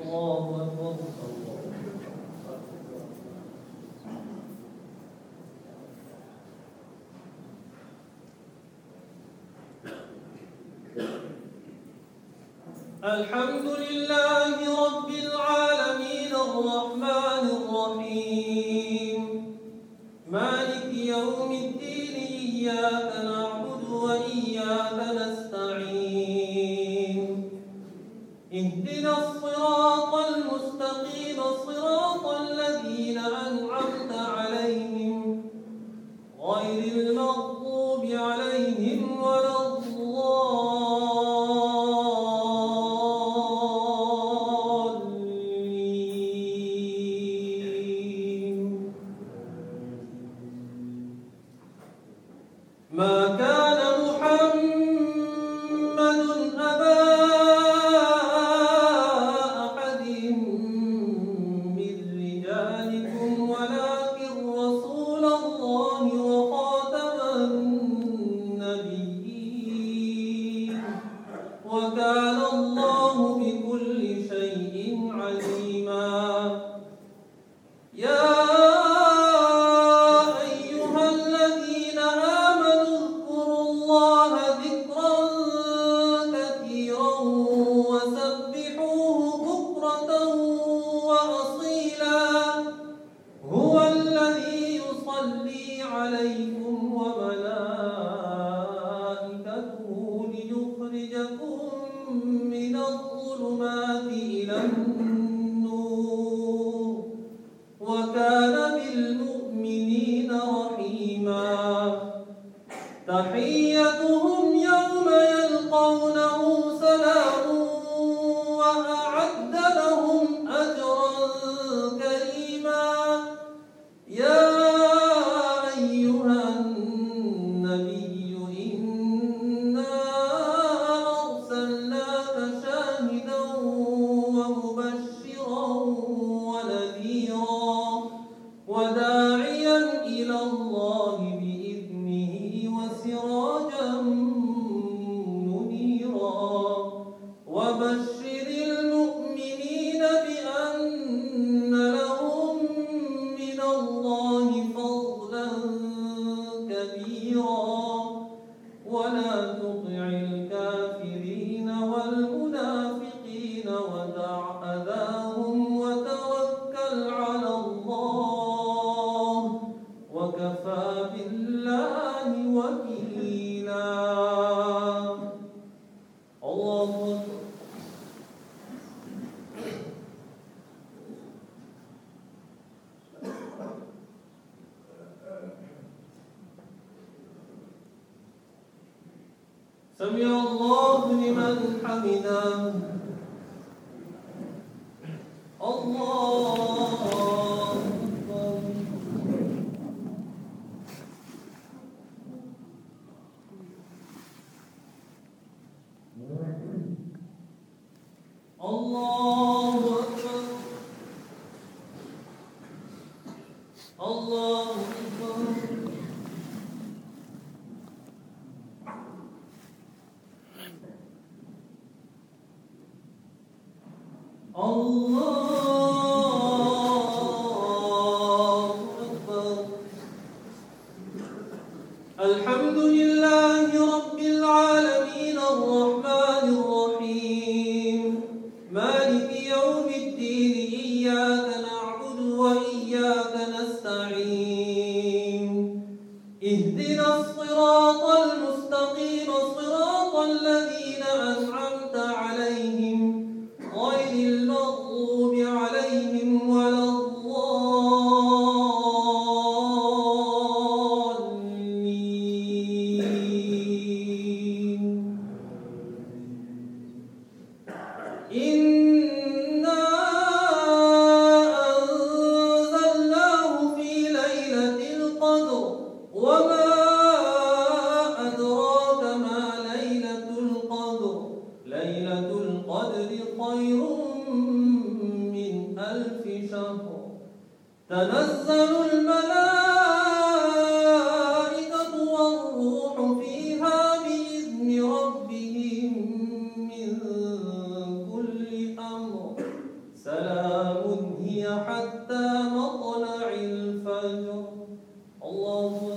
الحمد لله رب العالمين الرحمن الرحيم مالك يوم الدين إياك نعبد وإياك نستعين اهدنا الصراط المستقيم صراط الذين أنعمت عليهم غير المغضوب عليهم ولا ما كان محمد أبا أحد من رجالكم ولكن رسول الله وخاتم النبيين وكان الله بكل شيء عليما عليكم وملائكته ليخرجكم من الظلمات إلى النور وكان بالمؤمنين رحيما تحيتهم يوم يلقونه سلام وأعد لهم أجرا كريما وداعيا إلى الله بإذنه وسراجا منيرا وبشر المؤمنين بأن لهم من الله فضلا كبيرا ولا تطع الكافرين والمنافقين ودع أذاهم وتوكل على الله وكفى بالله وكيلا الله أكبر سمع الله لمن حمده الله أكبر الله أكبر الله أكبر الله أكبر الحمد لله رب العالمين الرحمن الرحيم مالك يوم الدين إياك نعبد وإياك نستعين اهدنا الصراط المستقيم صراط الذين أنعمت عليهم غير المغضوب عليهم ولا الضالين إنا أنزلناه في ليلة القدر وما أدراك ما ليلة القدر ليلة القدر خير من 1000 شهر تنزل الملائكة والروح فيها بإذن ربهم من كل أمر مطلع الفجر الله